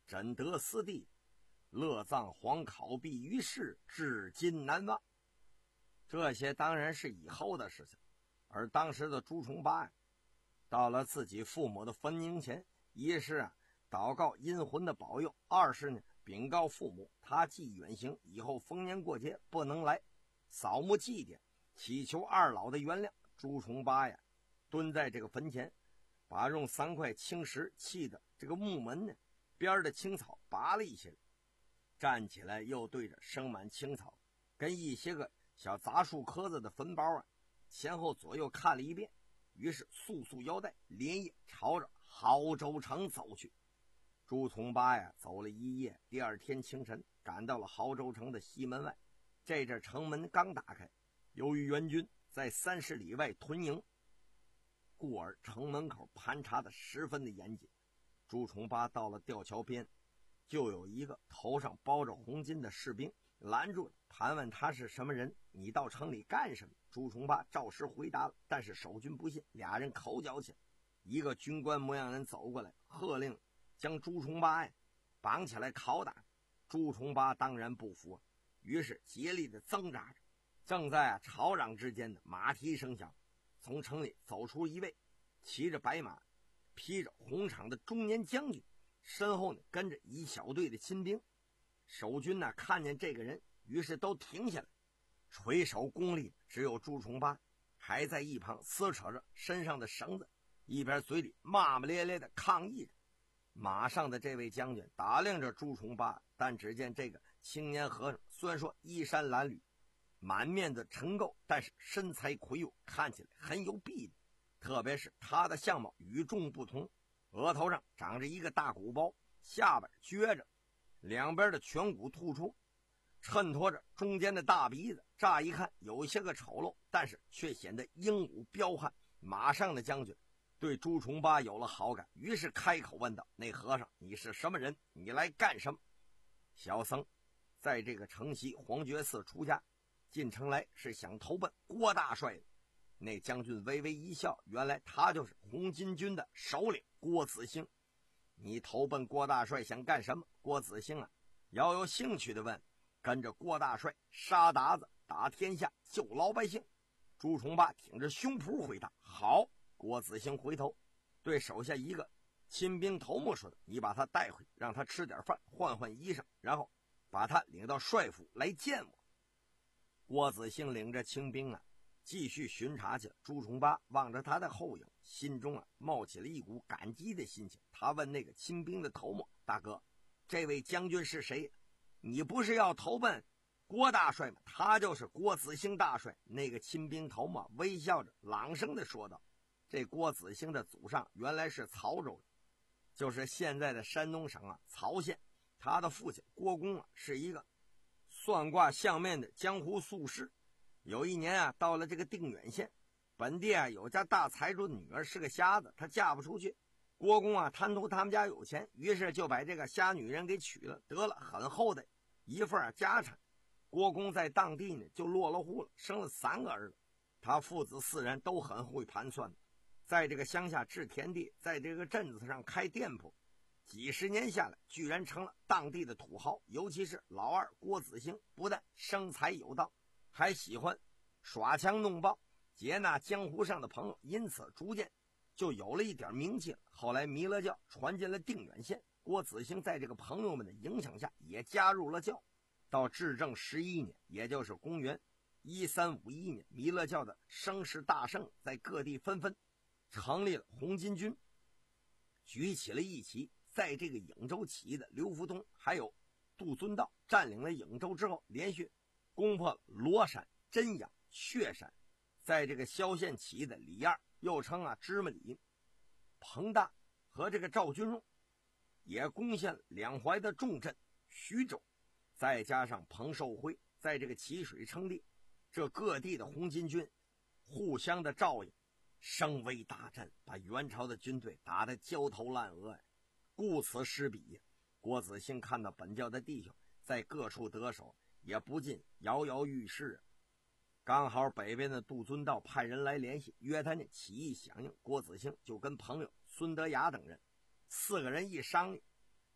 真得四弟，乐葬黄考毕于世，至今难忘。这些当然是以后的事情，而当时的朱重八呀，到了自己父母的坟茔前，一是啊祷告阴魂的保佑，二是呢禀告父母他既远行，以后逢年过节不能来扫墓祭奠，祈求二老的原谅。朱重八呀蹲在这个坟前，把用三块青石砌的这个木门呢边的青草拔了一些，站起来又对着生满青草跟一些个小杂树壳子的坟包啊前后左右看了一遍，于是速速腰带，连夜朝着亳州城走去。朱重八呀走了一夜，第二天清晨赶到了亳州城的西门外。这阵城门刚打开，由于援军在三十里外屯营，故而城门口盘查的十分的严谨。朱重八到了吊桥边，就有一个头上包着红巾的士兵拦住了，盘问他是什么人，你到城里干什么？朱重八照实回答了，但是守军不信，俩人口角起来。一个军官模样人走过来，喝令将朱重八呀绑起来拷打。朱重八当然不服，于是竭力的挣扎着。正在啊吵嚷之间的马蹄声响，从城里走出一位骑着白马披着红氅的中年将军，身后呢跟着一小队的亲兵。守军呢看见这个人，于是都停下来，垂手恭立。只有朱重八还在一旁撕扯着身上的绳子，一边嘴里骂骂咧咧的抗议着。马上的这位将军打量着朱重八，但只见这个青年和尚虽然说衣衫褴褛，满面的尘垢，但是身材魁梧，看起来很有臂力。特别是他的相貌与众不同，额头上长着一个大鼓包，下边撅着，两边的颧骨突出，衬托着中间的大鼻子，乍一看有些个丑陋，但是却显得英武彪悍。马上的将军对朱重八有了好感，于是开口问道：那和尚，你是什么人？你来干什么？小僧在这个城西黄觉寺出家，进城来是想投奔郭大帅的。那将军微微一笑，原来他就是红巾军的首领郭子兴。你投奔郭大帅想干什么？郭子兴啊要有兴趣的问。跟着郭大帅杀鞑子，打天下，救老百姓。朱重八挺着胸脯回答：好。郭子兴回头对手下一个亲兵头目说的：你把他带回去，让他吃点饭，换换衣裳，然后把他领到帅府来见我。郭子兴领着清兵啊继续巡查去了。朱重八望着他的后影，心中啊冒起了一股感激的心情。他问那个亲兵的头目：大哥，这位将军是谁？你不是要投奔郭大帅吗？他就是郭子兴大帅。那个亲兵头目微笑着朗声的说道：这郭子兴的祖上原来是曹州人，就是现在的山东省啊曹县。他的父亲郭公啊是一个算卦相面的江湖术士。有一年啊到了这个定远县，本地啊有家大财主的女儿是个瞎子，她嫁不出去。郭公啊贪图他们家有钱，于是就把这个瞎女人给娶了，得了很厚的一份啊家产。郭公在当地呢就落了户了，生了三个儿子。他父子四人都很会盘算，在这个乡下置田地，在这个镇子上开店铺，几十年下来居然成了当地的土豪。尤其是老二郭子兴，不但生财有道，还喜欢耍枪弄棒，接纳江湖上的朋友，因此逐渐就有了一点名气了。后来弥勒教传进了定远县，郭子兴在这个朋友们的影响下也加入了教。到至正十一年，也就是公元一三五一年，弥勒教的声势大盛，在各地纷纷成立了红巾军，举起了一旗。在这个颍州起义的刘福通还有杜遵道占领了颍州之后，连续攻破了罗山、真阳、血山。在这个萧县起义的李二，又称啊芝麻李、彭大和这个赵君荣，也攻陷了两淮的重镇徐州。再加上彭寿辉在这个淇水称帝，这各地的红巾军互相的照应，声威大振，把元朝的军队打得焦头烂额呀。顾此失彼呀。郭子兴看到本教的弟兄在各处得手，也不禁摇摇欲试啊。刚好北边的杜遵道派人来联系，约他呢起义响应。郭子兴就跟朋友孙德雅等人四个人一商量，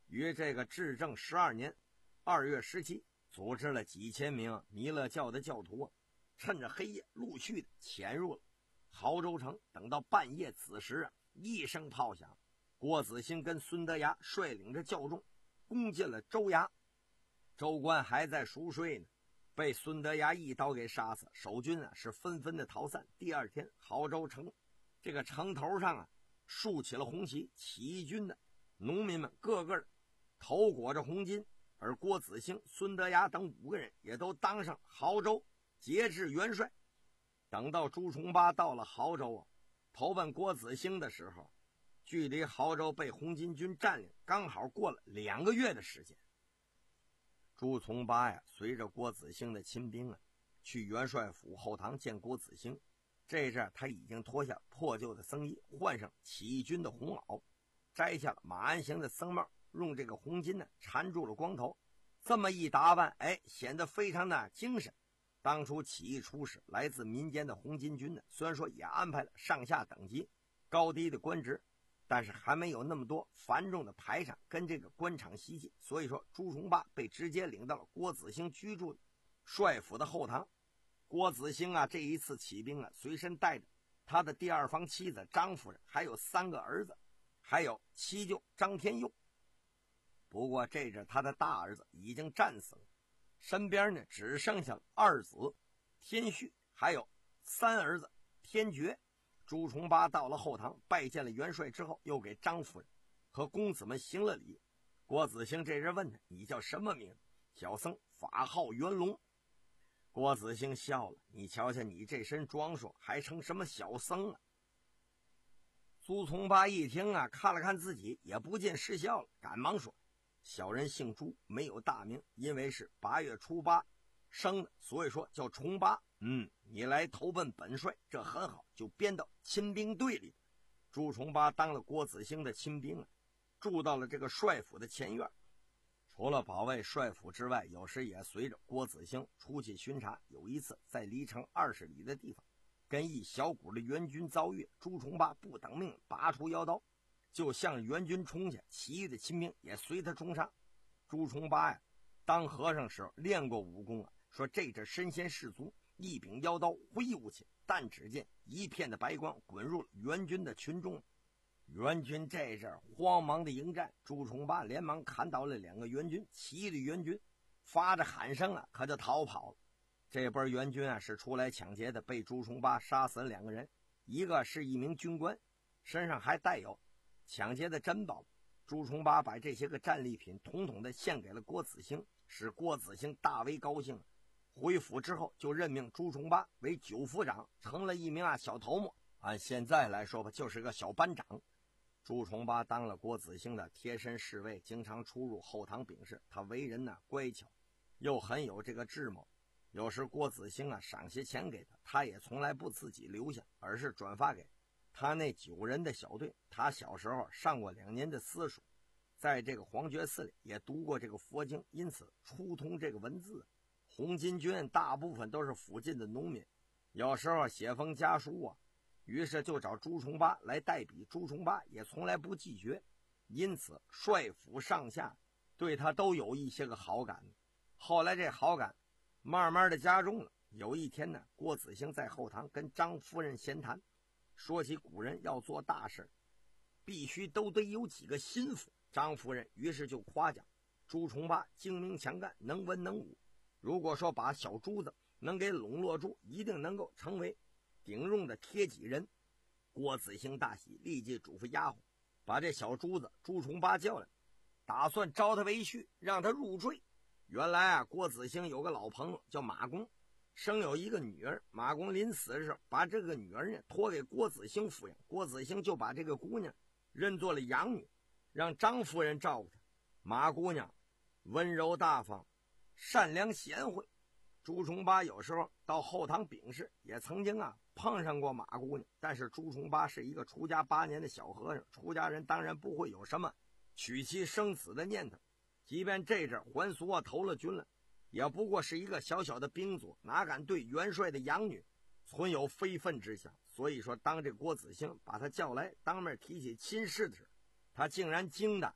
于这个至正十二年二月十七，组织了几千名弥勒教的教徒，趁着黑夜陆续的潜入了亳州城。等到半夜子时啊，一声炮响，郭子兴跟孙德崖率领着教众攻进了州衙。州官还在熟睡呢，被孙德崖一刀给杀死。守军啊是纷纷的逃散。第二天，亳州城这个城头上啊竖起了红旗，起义军的农民们个个头裹着红巾，而郭子兴、孙德崖等五个人也都当上亳州节制元帅。等到朱重八到了亳州啊，投奔郭子兴的时候，距离亳州被红巾军占领刚好过了两个月的时间。朱重八呀，随着郭子兴的亲兵啊，去元帅府后堂见郭子兴。这阵他已经脱下破旧的僧衣，换上起义军的红袄，摘下了马鞍形的僧帽，用这个红巾呢缠住了光头。这么一打扮，哎，显得非常的精神。当初起义初始，来自民间的红巾军呢，虽然说也安排了上下等级、高低的官职，但是还没有那么多繁重的排场跟这个官场习气。所以说，朱重八被直接领到了郭子兴居住的帅府的后堂。郭子兴啊，这一次起兵啊，随身带着他的第二房妻子张夫人，还有三个儿子，还有七舅张天佑。不过这阵他的大儿子已经战死了，身边呢只剩下二子天旭，还有三儿子天觉。朱重八到了后堂，拜见了元帅之后，又给张夫人和公子们行了礼。郭子兴这人问他：“你叫什么名字？”小僧法号元龙。郭子兴笑了：“你瞧瞧你这身装束，还成什么小僧啊？”朱重八一听啊，看了看自己，也不禁失笑了，赶忙说：“小人姓朱，没有大名，因为是八月初八生的，所以说叫重八。嗯，你来投奔本帅，这很好，就编到亲兵队里。”朱重八当了郭子兴的亲兵啊，住到了这个帅府的前院。除了保卫帅府之外，有时也随着郭子兴出去巡查。有一次在离城二十里的地方，跟一小股的援军遭遇，朱重八不等命，拔出腰刀就向援军冲下，其余的亲兵也随他冲杀。朱重八呀，当和尚时候练过武功啊，说这阵身先士卒，一柄腰刀挥舞起，但只见一片的白光滚入了援军的群众。援军这阵慌忙的迎战，朱重八连忙砍倒了两个援军，其余的援军发着喊声啊，可就逃跑了。这波援军啊是出来抢劫的，被朱重八杀死了两个人，一个是一名军官，身上还带有抢劫的珍宝。朱重八把这些个战利品统统的献给了郭子兴，使郭子兴大为高兴。回府之后就任命朱重八为九府长，成了一名啊小头目，按现在来说吧，就是个小班长。朱重八当了郭子兴的贴身侍卫，经常出入后堂禀事。他为人呢乖巧，又很有这个智谋。有时郭子兴啊赏些钱给他，他也从来不自己留下，而是转发给他那九人的小队。他小时候上过两年的私塾，在这个黄觉寺里也读过这个佛经，因此初通这个文字。红巾军大部分都是附近的农民，有时候写封家书啊，于是就找朱重八来代笔。朱重八也从来不拒绝，因此帅府上下对他都有一些个好感。后来这好感慢慢的加重了。有一天呢，郭子兴在后堂跟张夫人闲谈，说起古人要做大事必须都得有几个心腹。张夫人于是就夸奖朱重八精明强干，能文能武，如果说把小珠子能给笼络住，一定能够成为顶用的贴己人。郭子兴大喜，立即嘱咐丫鬟把这小珠子朱重八叫来，打算招他为婿，让他入赘。原来啊，郭子兴有个老朋友叫马公，生有一个女儿。马公临死的时候，把这个女儿呢托给郭子兴抚养。郭子兴就把这个姑娘认作了养女，让张夫人照顾她。马姑娘温柔大方，善良贤惠。朱重八有时候到后堂禀事，也曾经啊碰上过马姑娘。但是朱重八是一个出家八年的小和尚，出家人当然不会有什么娶妻生子的念头。即便这阵还俗啊投了军了，也不过是一个小小的兵卒，哪敢对元帅的养女存有非分之想。所以说，当这郭子兴把他叫来当面提起亲事的时候，他竟然惊得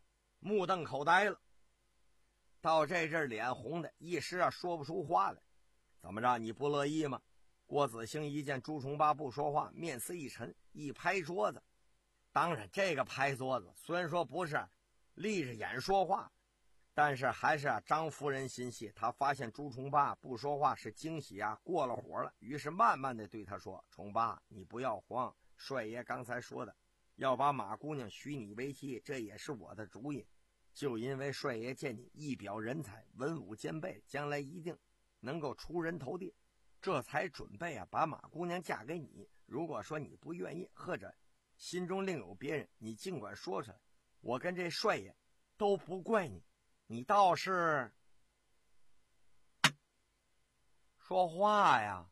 目瞪口呆了。到这阵脸红的一时啊说不出话来。怎么着，你不乐意吗？郭子兴一见朱重八不说话，面色一沉，一拍桌子。当然这个拍桌子虽然说不是立着眼说话，但是还是啊张夫人心细，他发现朱重八不说话是惊喜啊过了火了，于是慢慢的对他说，重八你不要慌，帅爷刚才说的要把马姑娘许你为妻，这也是我的主意，就因为帅爷见你一表人才，文武兼备，将来一定能够出人头地，这才准备啊把马姑娘嫁给你。如果说你不愿意，或者心中另有别人，你尽管说出来，我跟这帅爷都不怪你。你倒是说话呀！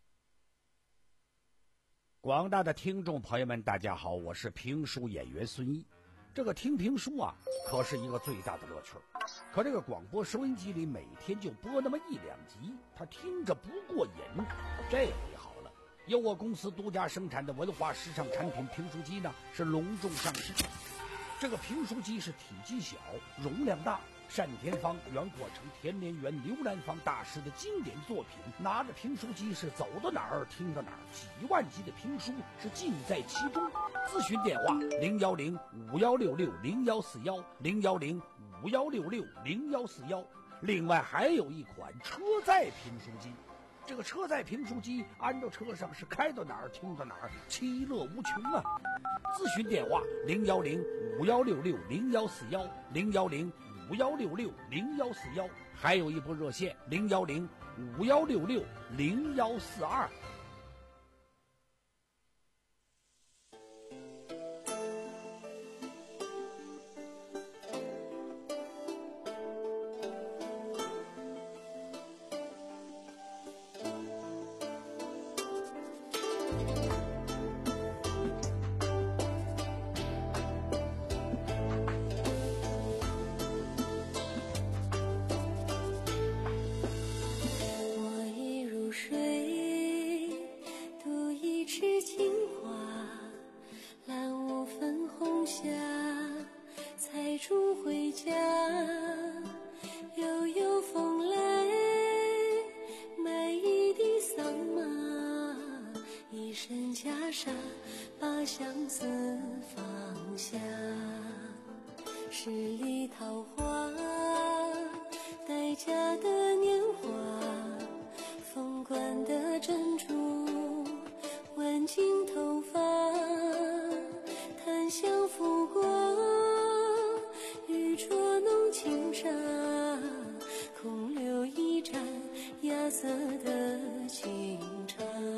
广大的听众朋友们大家好，我是评书演员孙一。这个听评书啊可是一个最大的乐趣，可这个广播收音机里每天就播那么一两集，他听着不过瘾。这回好了，由我公司独家生产的文化时尚产品评书机呢是隆重上市。这个评书机是体积小，容量大，单田芳、袁阔成、田连元、刘兰芳大师的经典作品，拿着评书机是走到哪儿听到哪儿，几万集的评书是尽在其中。咨询电话零幺零五幺六六零幺四幺零幺零五幺六六零幺四幺。另外还有一款车载评书机，这个车载评书机安到车上是开到哪儿听到哪儿，其乐无穷啊！咨询电话零幺零五幺六六零幺四幺零幺零五幺六六零幺四幺，还有一部热线零幺零五幺六六零幺四二。 把相思放下，十里桃花，待嫁的年华，凤冠的珍珠，挽进头发，檀香拂过，玉镯弄轻纱，空留一盏芽色的清茶。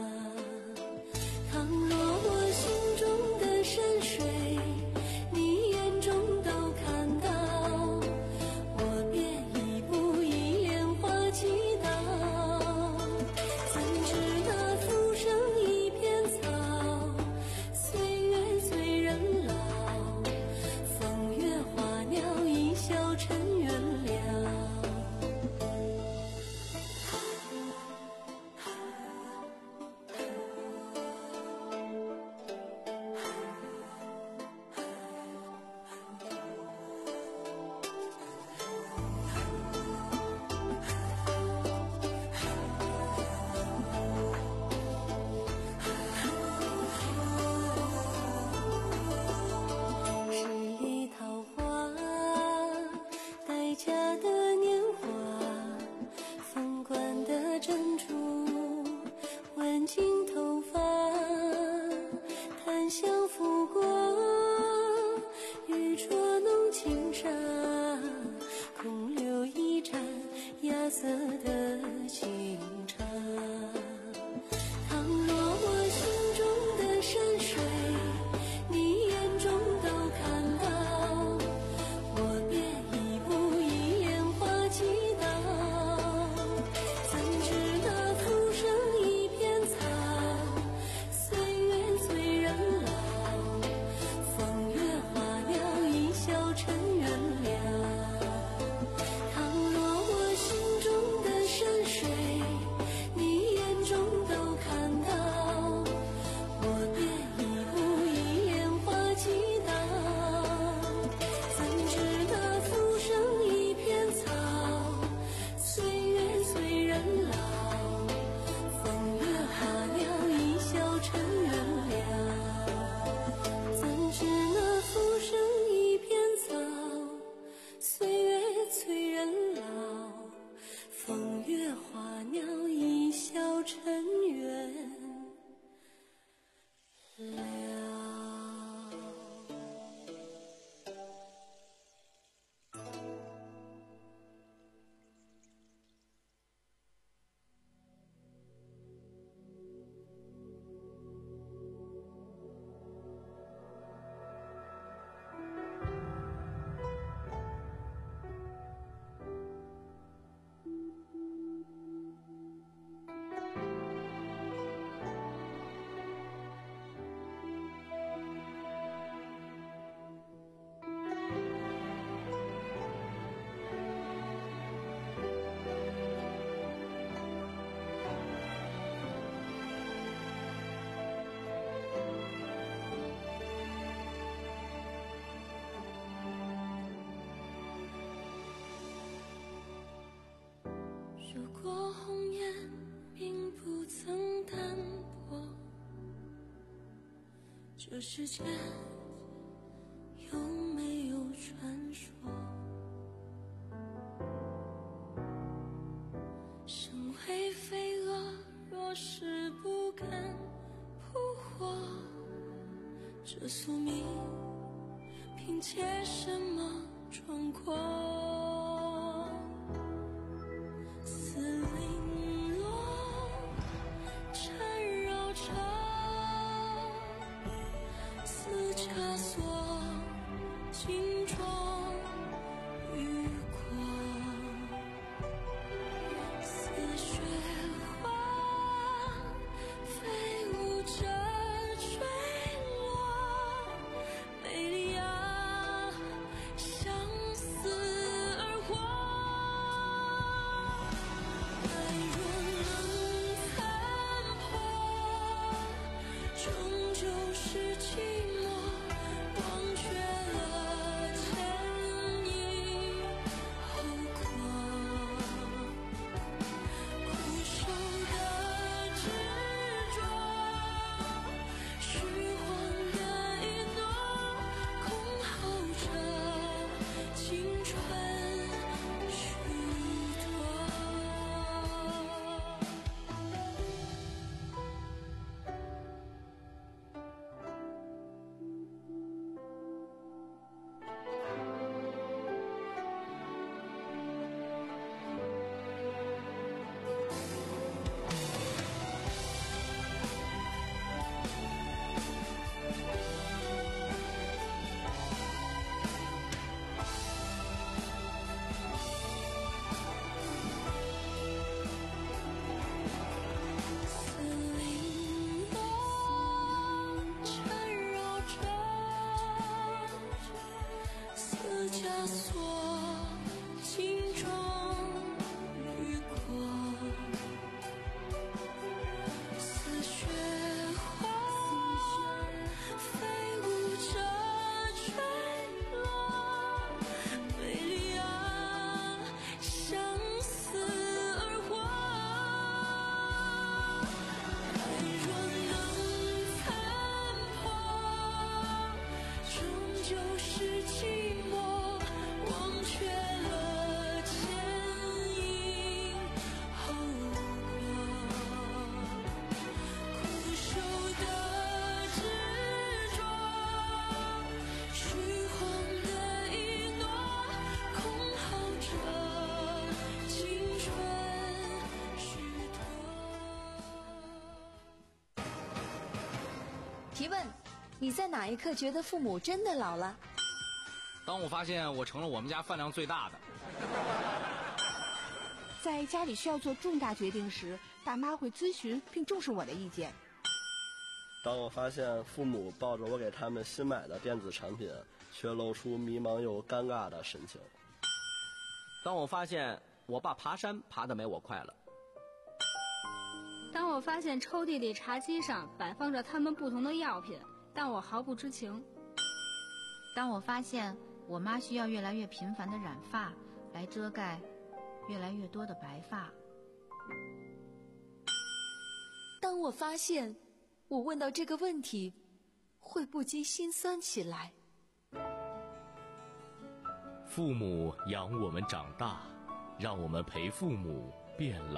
倘若我心中的山水，你眼中都看到，我便一步一莲花祈祷， 这世间有没有传说，身为飞蛾若是不敢扑火，这宿命凭借什么闯过？丝零落缠绕着丝枷锁，镜中雨过，似雪花飞舞着坠落，美丽啊，相思而活。爱若能残破，终究是寂寞，忘却了前因后果，苦守的执着，虚晃的一诺，空耗着青春虚脱。丝零落缠绕着丝枷锁，镜中雨过，似雪花飞舞着坠落，美丽啊，相思而活。爱若能残破，终究是寂寞，忘却了前因后果，苦守的执着，虚晃的一诺，空耗着青春虚脱。 提问：你在哪一刻觉得父母真的老了？ 当我发现我成了我们家饭量最大的。 在家里需要做重大决定时，爸妈会咨询并重视我的意见。 当我发现父母抱着我给他们新买的电子产品，却露出迷茫又尴尬的神情。 当我发现我爸爬山爬得没我快了。 当我发现抽屉里茶几上摆放着他们不同的药品，但我毫不知情。 当我发现我妈需要越来越频繁的染发来遮盖越来越多的白发。 当我发现我问到这个问题会不禁心酸起来。 父母养我们长大，让我们陪父母变老。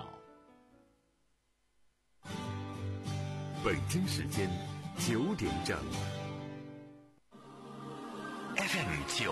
北京时间九点整。F M 九